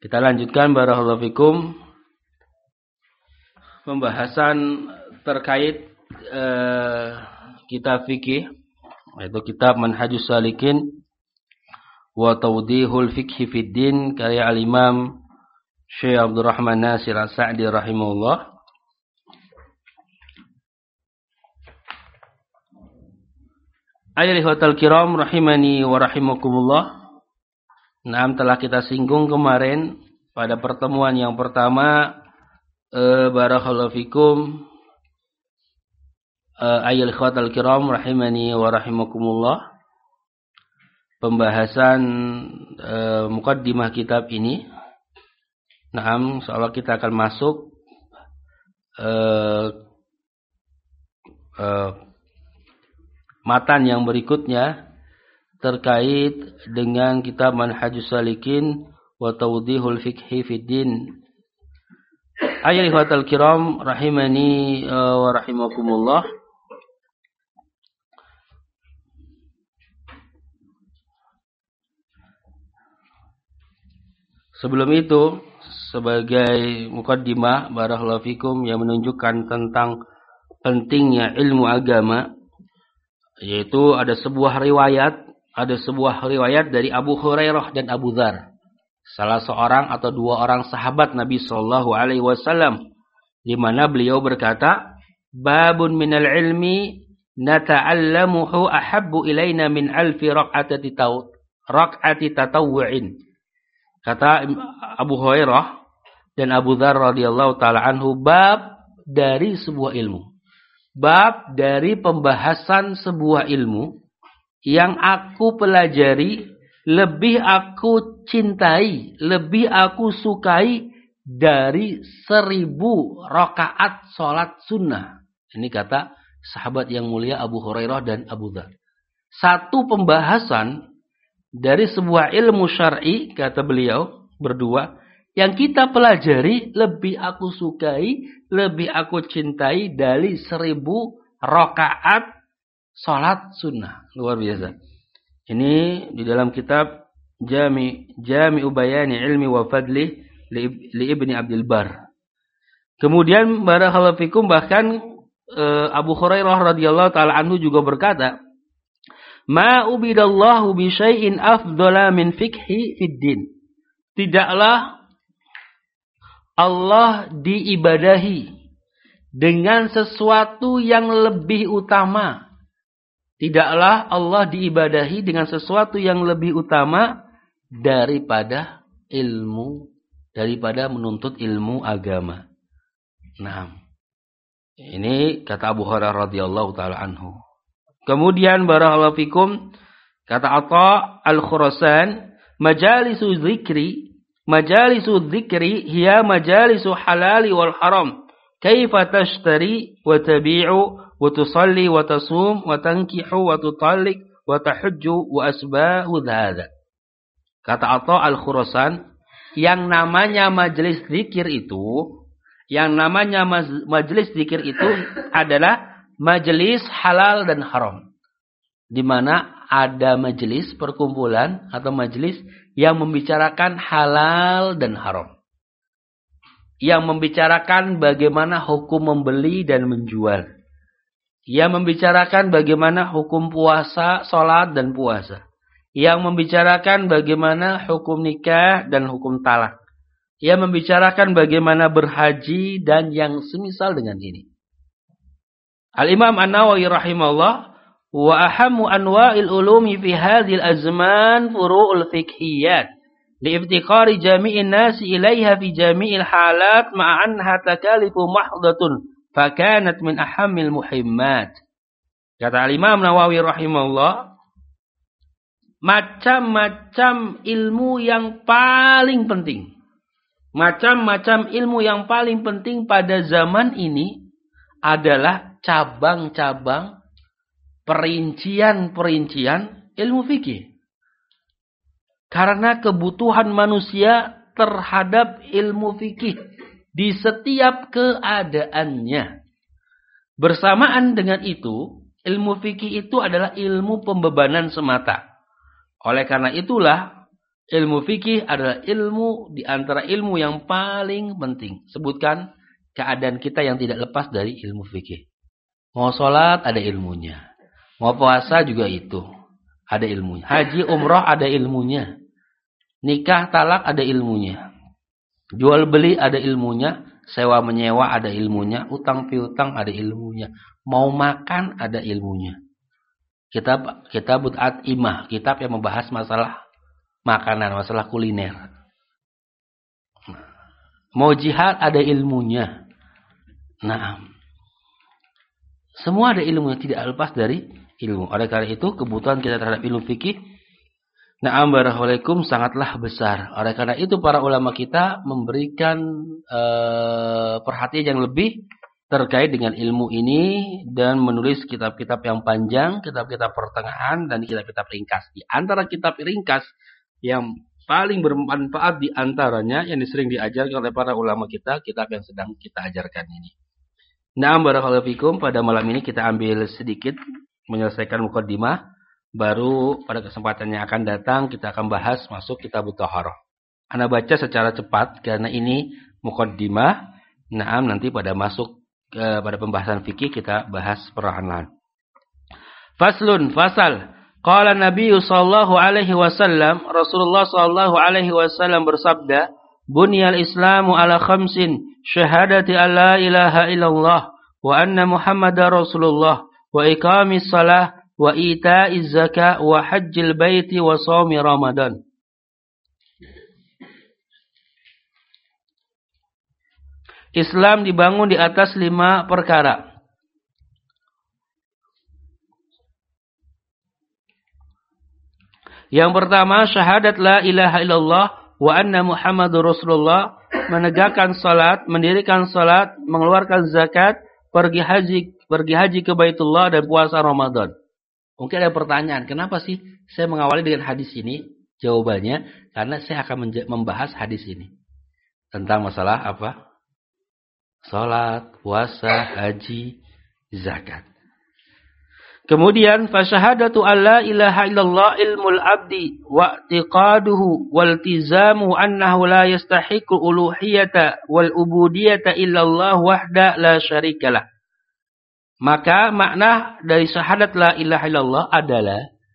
Kita lanjutkan barakallahu fikum pembahasan terkait kitab fikih, yaitu kitab Manhajus Salikin wa Tawdihul Fiqhi fid Din karya al-Imam Syekh Abdurrahman Nasir As-Sa'di rahimahullah. Ayyuhal kiram rahimani wa rahimakumullah. Nah, telah kita singgung kemarin pada pertemuan yang pertama barakallahu fikum ayyuhal kiram rahimani wa rahimakumullah. Pembahasan mukaddimah kitab ini. Nah, insyaallah kita akan masuk matan yang berikutnya terkait dengan kitab Manhajus Salikin wa Tawdihul Fiqhi fid Din. Ayyuhal kiram rahimani wa rahimakumullah. Sebelum itu, sebagai mukaddimah barakallahu fikum yang menunjukkan tentang pentingnya ilmu agama, yaitu ada sebuah riwayat dari Abu Hurairah dan Abu Dzar, salah seorang atau dua orang sahabat Nabi sallallahu alaihi wasallam, di mana beliau berkata, "Babun minal ilmi nata'allamuhu ahabbu ilaina min alfi raq'ati tatawwu'in." Kata Abu Hurairah dan Abu Dzar radhiyallahu taala anhu, bab dari sebuah ilmu. Bab dari pembahasan sebuah ilmu yang aku pelajari, lebih aku cintai, lebih aku sukai dari 1000 rakaat sholat sunnah. Ini kata sahabat yang mulia Abu Hurairah dan Abu Dzar. Satu pembahasan dari sebuah ilmu syar'i, kata beliau berdua, yang kita pelajari lebih aku sukai, lebih aku cintai dari 1000 rakaat salat sunnah. Luar biasa. Ini di dalam kitab Jami'u Bayani Ilmi wa Fadli li Ibni Abdul Bar. Kemudian barakallahu fikum, bahkan Abu Hurairah radhiyallahu taala anhu juga berkata, "Ma ubidallahu bi syai'in afdhala min fiqhi fid din." Tidaklah Allah diibadahi dengan sesuatu yang lebih utama. Tidaklah Allah diibadahi dengan sesuatu yang lebih utama daripada ilmu, daripada menuntut ilmu agama. Nah, ini kata Abu Hurairah radhiyallahu taala anhu. Kemudian barakallahu fikum, kata Atha Al-Khurasan, majalisu dzikri hiya majalisu halali wal haram. Kaifa tashtari wa tabi'u wa tusalli wa tasum wa tankihu wa tutallik wa tahujju wa asbahu dzada. Kata Atha Al-Khurasan, yang namanya majelis zikir itu, adalah majelis halal dan haram, di mana ada majelis perkumpulan atau majelis yang membicarakan halal dan haram, yang membicarakan bagaimana hukum membeli dan menjual, yang membicarakan bagaimana hukum puasa, salat dan puasa, yang membicarakan bagaimana hukum nikah dan hukum talak, yang membicarakan bagaimana berhaji dan yang semisal dengan ini. Al-Imam An-Nawawi rahimahullah, wa ahammu anwa'il ulumi fi hadhil azman furu'ul fiqhiyat liiftiqari jami'in nasi ilaiha fi jami'il halat ma'anha takalifu mahdatun fakanat min ahammil muhimmat. Kata Al-Imam Nawawi rahimahullah, macam-macam ilmu yang paling penting, macam-macam ilmu yang paling penting pada zaman ini adalah cabang-cabang, perincian-perincian ilmu fikih. Karena kebutuhan manusia terhadap ilmu fikih di setiap keadaannya. Bersamaan dengan itu, ilmu fikih itu adalah ilmu pembebanan semata. Oleh karena itulah, Ilmu fikih adalah ilmu di antara ilmu yang paling penting. Sebutkan keadaan kita yang tidak lepas dari ilmu fikih. Mau sholat ada ilmunya. Mau puasa juga itu. Ada ilmunya. Haji, umroh ada ilmunya. Nikah, talak ada ilmunya. Jual beli ada ilmunya. Sewa menyewa ada ilmunya. Utang piutang ada ilmunya. Mau makan ada ilmunya. Kitab At-Imah. Kitab yang membahas masalah makanan, masalah kuliner. Mau jihad ada ilmunya. Nah, semua ada ilmu yang tidak lepas dari ilmu. Oleh karena itu, kebutuhan kita terhadap ilmu fikih, na'am barakallahu sangatlah besar. Oleh karena itu, para ulama kita memberikan perhatian yang lebih terkait dengan ilmu ini dan menulis kitab-kitab yang panjang, kitab-kitab pertengahan, dan kitab-kitab ringkas. Di antara kitab ringkas yang paling bermanfaat di antaranya yang sering diajarkan oleh para ulama kita, kitab yang sedang kita ajarkan ini. Na'am barakallahu fikum, pada malam ini kita ambil sedikit menyelesaikan muqaddimah, baru pada kesempatan yang akan datang kita akan bahas masuk kitab Thaharah. Ana baca secara cepat karena ini muqaddimah. Na'am, nanti pada masuk pada pembahasan fikih kita bahas perlahan-lahan. Faslun, fasal. Qala Nabi sallallahu alaihi wasallam, Rasulullah sallallahu alaihi wasallam bersabda, "Bunyal Islamu ala khamsin, syahadati an la ilaha illallah wa anna Muhammadar Rasulullah wa iqamis shalah wa ita'iz zakah wa hajjil baiti wa shaumi Ramadan." Islam dibangun di atas 5 perkara. Yang pertama, syahadat la ilaha illallah wa anna Muhammadur Rasulullah, menegakkan salat, mendirikan salat, mengeluarkan zakat, pergi haji ke Baitullah dan puasa Ramadan. Mungkin ada pertanyaan, kenapa sih saya mengawali dengan hadis ini? Jawabannya, karena saya akan membahas hadis ini tentang masalah apa? Salat, puasa, haji, zakat. Kemudian fasyahadatu alla ilaha illallah ilmul abdi wa i'tiqaduhu wal tizamu annahu la yastahiqu uluhiyata wal ubudiyata illallah wahda la syarikalah. Maka makna dari syahadat la ilaha illallah adalah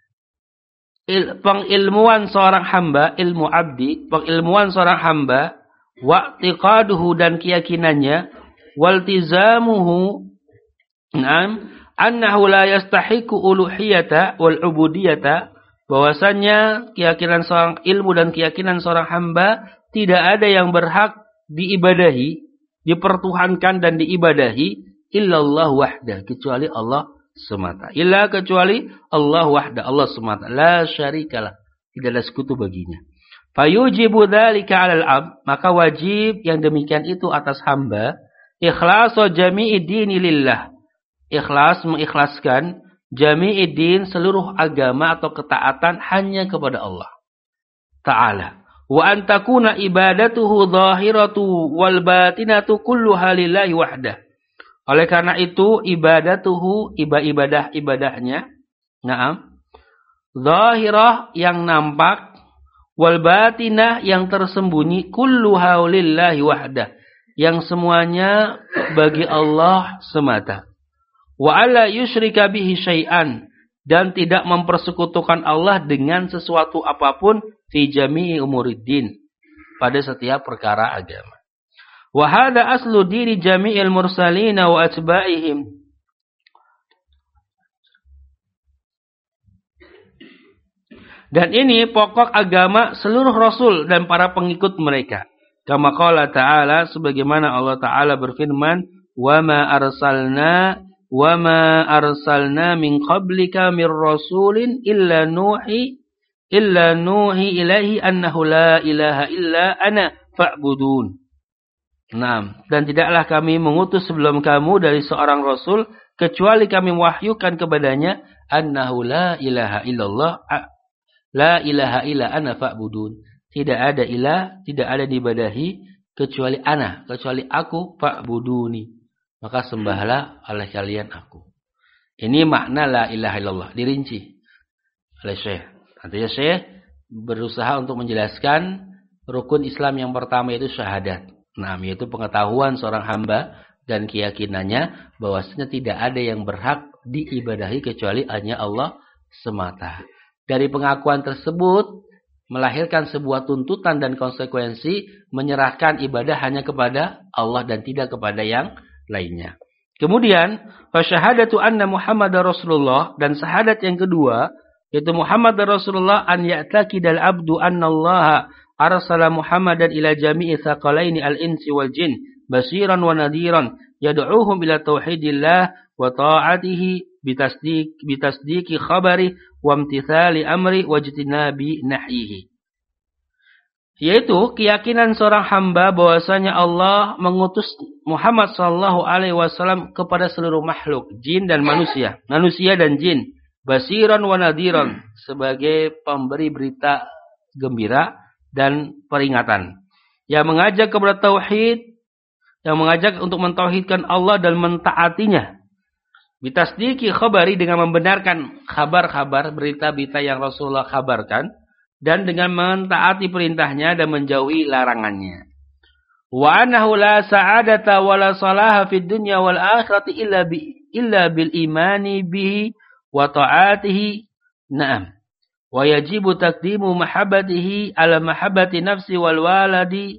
pengilmuan seorang hamba, ilmu abdi, pengilmuan seorang hamba, wa i'tiqaduhu dan keyakinannya, wal tizamuhu annahu la yastahiqu uluhiyata wal ubudiyata, bahwasannya keyakinan seorang ilmu dan keyakinan seorang hamba tidak ada yang berhak diibadahi, dipertuhankan dan diibadahi illallah wahda, kecuali Allah semata. Illa, kecuali Allah wahda, Allah semata. La syarikalah, tidak ada sekutu baginya. Fayujibu dzalika 'alal 'abd, maka wajib yang demikian itu atas hamba, ikhlasu jami'i dini lillah. Ikhlas, mengikhlaskan jami'id-din, seluruh agama atau ketaatan hanya kepada Allah Ta'ala. Wa antakuna ibadatuhu zahiratu wal batinatu kulluha lillahi wahdah. Oleh karena itu ibadatuhu, ibadahnya, na'am, zahirah yang nampak, wal batinah yang tersembunyi, kulluha lillahi wahdah, yang semuanya bagi Allah semata. Wa alla yusyrika bihi syai'an, dan tidak mempersekutukan Allah dengan sesuatu apapun, fi jami'i umuriddin, pada setiap perkara agama. Wa hadha aslu diri jami'il mursalin wa atba'ihim. Dan ini pokok agama seluruh rasul dan para pengikut mereka. Kama qala ta'ala, sebagaimana Allah Ta'ala berfirman, wa ma arsalna min qablika mir rasulin illa nuhi ilaihi annahu la ilaha illa ana fa'budun. Nah, dan tidaklah kami mengutus sebelum kamu dari seorang rasul kecuali kami wahyukan kepadanya annahu la ilaha illallah, la ilaha illa ana fa'budun. Tidak ada ilah, tidak ada diibadahi kecuali ana, kecuali aku, fa'buduni, maka sembahlah oleh kalian aku. Ini makna la ilaha illallah, dirinci oleh Syekh. Artinya Syekh berusaha untuk menjelaskan rukun Islam yang pertama itu syahadat. Nah, yaitu pengetahuan seorang hamba dan keyakinannya bahwasanya tidak ada yang berhak diibadahi kecuali hanya Allah semata. Dari pengakuan tersebut melahirkan sebuah tuntutan dan konsekuensi menyerahkan ibadah hanya kepada Allah dan tidak kepada yang lainnya. Kemudian, fasyahadatu anna Muhammadar Rasulullah, dan syahadat yang kedua yaitu Muhammad Rasulullah, an ya'taqidal abdu anna Allah arsala Muhammadan ila jami'i thaqalaini al-insi wal jin basiran wa nadiran yad'uuhum ila tauhidillah wa ta'atihi bitasdiqi khabari wa imtithali amri wa ijtinabi nahyihi. Yaitu keyakinan seorang hamba bahwasanya Allah mengutus Muhammad sallallahu alaihi wasallam kepada seluruh makhluk, jin dan manusia dan jin, basiran wa nadiran, sebagai pemberi berita gembira dan peringatan, yang mengajak kepada tauhid, yang mengajak untuk mentauhidkan Allah dan mentaatinya. Bitasdiki khabari, dengan membenarkan kabar-kabar, berita-berita yang Rasulullah kabarkan, dan dengan mentaati perintahnya dan menjauhi larangannya. Wa annahu la sa'adata wa la salaha fid dunya wal akhirati illa bil imani bihi wa ta'atihi. Naam. Wa yajibu taqdimu mahabbatihi ala mahabbati nafsi wal waladi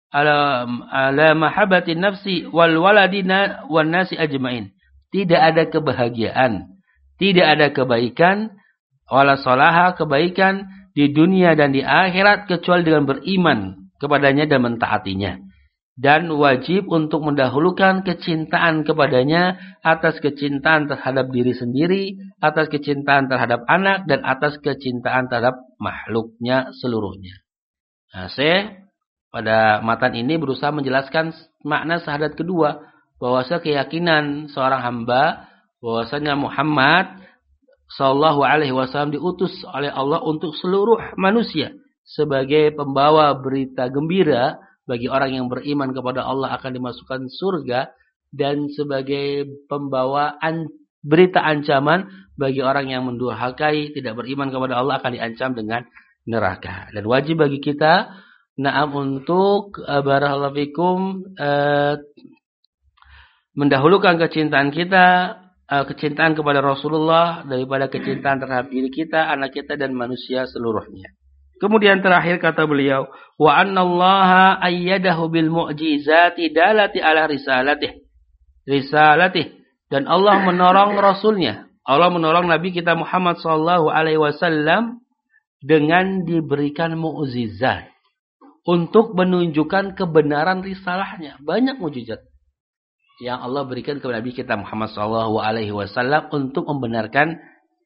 ala mahabbati nafsi wal waladina wan nasi ajmain. Tidak ada kebahagiaan, tidak ada kebaikan, wala salaha, kebaikan di dunia dan di akhirat kecuali dengan beriman kepadanya dan mentaatinya. Dan wajib untuk mendahulukan kecintaan kepadanya atas kecintaan terhadap diri sendiri, atas kecintaan terhadap anak, dan atas kecintaan terhadap makhluknya seluruhnya. Nah, saya pada matan ini berusaha menjelaskan makna syahadat kedua, bahwasanya keyakinan seorang hamba bahwasanya Muhammad sallallahu alaihi wasallam diutus oleh Allah untuk seluruh manusia sebagai pembawa berita gembira bagi orang yang beriman kepada Allah akan dimasukkan surga, dan sebagai pembawa berita ancaman bagi orang yang mendurhakai, tidak beriman kepada Allah, akan diancam dengan neraka. Dan wajib bagi kita untuk barakallahu fikum mendahulukan kecintaan kita, kecintaan kepada Rasulullah daripada kecintaan terhadap diri kita, anak kita, dan manusia seluruhnya. Kemudian terakhir kata beliau, wa annallaha ayyadahu bil mu'jizati dalati ala risalatih. Dan Allah menolong Rasulnya. Allah menolong Nabi kita Muhammad sallallahu alaihi wasallam dengan diberikan mukjizat untuk menunjukkan kebenaran risalahnya. Banyak mukjizat yang Allah berikan kepada Nabi kita Muhammad sallallahu alaihi wasallam untuk membenarkan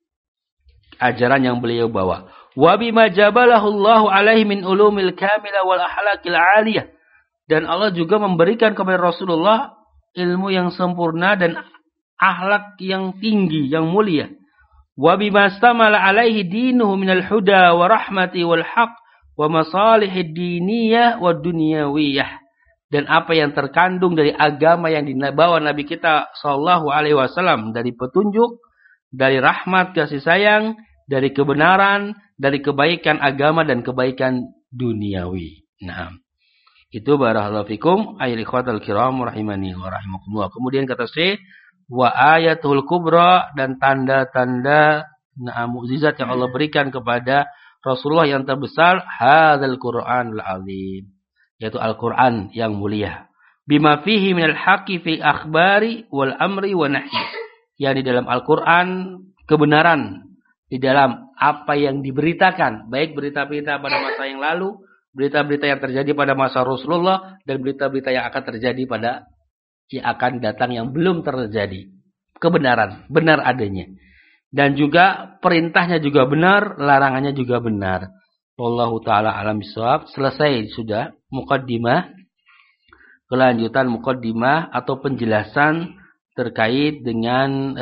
ajaran yang beliau bawa. Wa bima jabalahu Allahu alaihi min ulumil kamilah wal ahlakil aliyah. Dan Allah juga memberikan kepada Rasulullah ilmu yang sempurna dan akhlak yang tinggi, yang mulia. Wa bima istamala alaihi dinuhu minal huda wa rahmati wal haq wa masalihid diniyah wa dunyawiyah. Dan apa yang terkandung dari agama yang dibawa Nabi kita sallallahu alaihi wasallam, dari petunjuk, dari rahmat, kasih sayang, dari kebenaran, dari kebaikan agama dan kebaikan duniawi. Nah, itu barakallahu fikum ayyuhal ikhwatal kiram rahimani wa rahimakumullah. Kemudian kata Syekh, wa ayatul kubra, dan tanda-tanda mukjizat yang Allah berikan kepada Rasulullah yang terbesar, hadzal Qur'anul azim, yaitu Al-Qur'an yang mulia. Bima fihi minal haqqi fi akhbari wal amri wa nahyi. Yang di dalam Al-Qur'an kebenaran, di dalam apa yang diberitakan, baik berita-berita pada masa yang lalu, berita-berita yang terjadi pada masa Rasulullah, dan berita-berita yang akan terjadi pada yang akan datang yang belum terjadi. Kebenaran, benar adanya. Dan juga perintahnya juga benar, larangannya juga benar. Wallahu ta'ala alam bisawab. Selesai sudah muqaddimah, kelanjutan muqaddimah atau penjelasan terkait dengan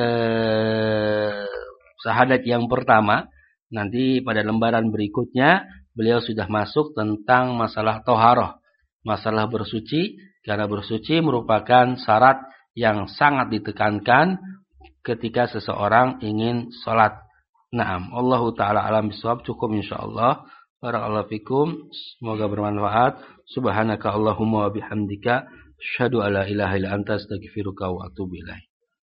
syahadat yang pertama. Nanti pada lembaran berikutnya beliau sudah masuk tentang masalah toharoh, masalah bersuci, karena bersuci merupakan syarat yang sangat ditekankan ketika seseorang ingin sholat. Naam, Allahu ta'ala alam bisawab. Cukup insyaallah. Barakallahu fikum. Semoga bermanfaat. Subhanaka Allahumma wa bihamdika asyhadu alla ilaha illa anta astaghfiruka wa atubu ilaik.